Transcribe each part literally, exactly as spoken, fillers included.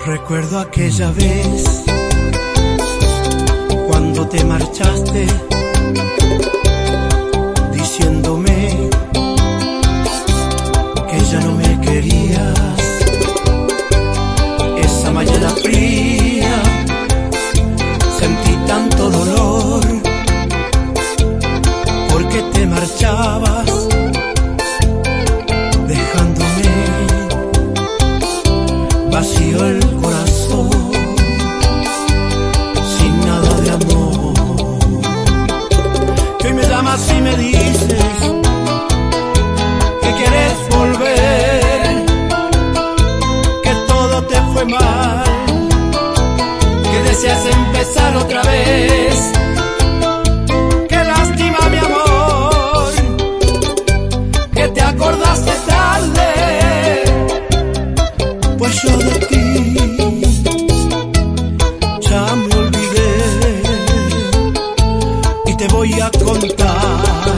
Recuerdo aquella vez cuando te marchaste, diciéndome que ya no me querías. Esa mañana fría sentí tanto dolor porque te marchabas, dejándome vacío el corazón, sin nada de amor. Que hoy me llamas y me dices que quieres volver, que todo te fue mal, que deseas empezar otra vez. Qué lástima, mi amor, que te acordaste tarde, pues yo de ti ya me olvidé. Y te voy a contar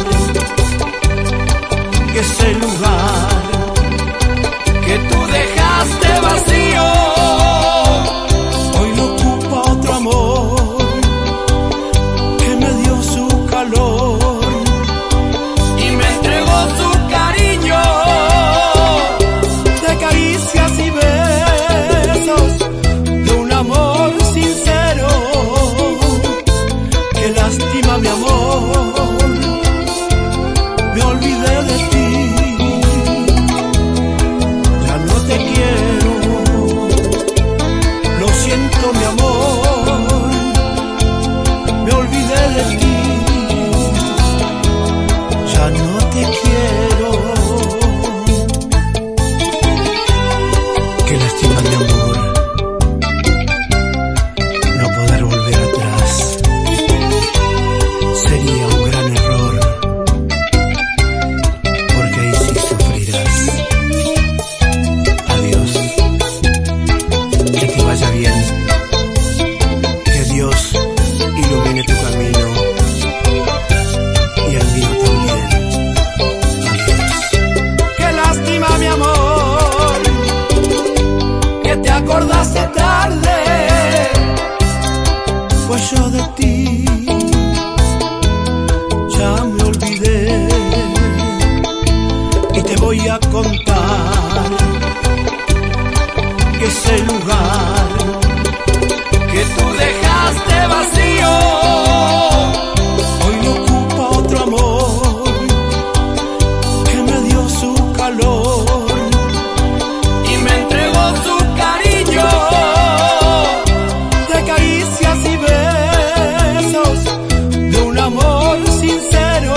que ese lugar que tú dejaste vacío hoy lo ocupa otro amor que me dio su calor y me entregó su cariño de caricias y besos, de un amor sincero. Qué lástima, mi amor, me olvidé de ti. Ya no te quiero, lo siento, mi amor, me olvidé de ti. Ya no te quiero. Qué lástima, mi amor, no poder volver atrás. Sería un gran error, porque ahí sí sufrirás. Adiós, que te vaya bien, que Dios ilumine tu camino y el mío también. Adiós. Qué lástima, mi amor, que te acordaste tarde, pues yo de ti ya me olvidé. Y te voy a contar que ese lugar que tú dejaste vacío hoy lo ocupa otro amor que me dio su calor y me entregó su cariño de caricias y besos, de un amor sincero.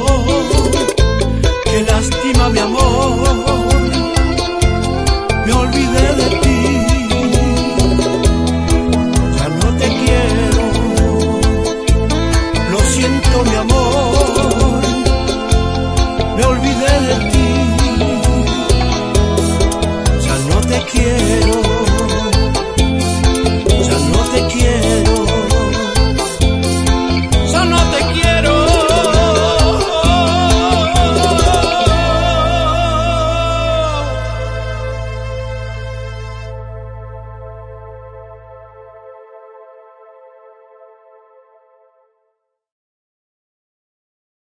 Qué lástima, mi amor, me olvidé de ti. Ya no te quiero, lo siento, mi amor, me olvidé de ti. Ya no te quiero.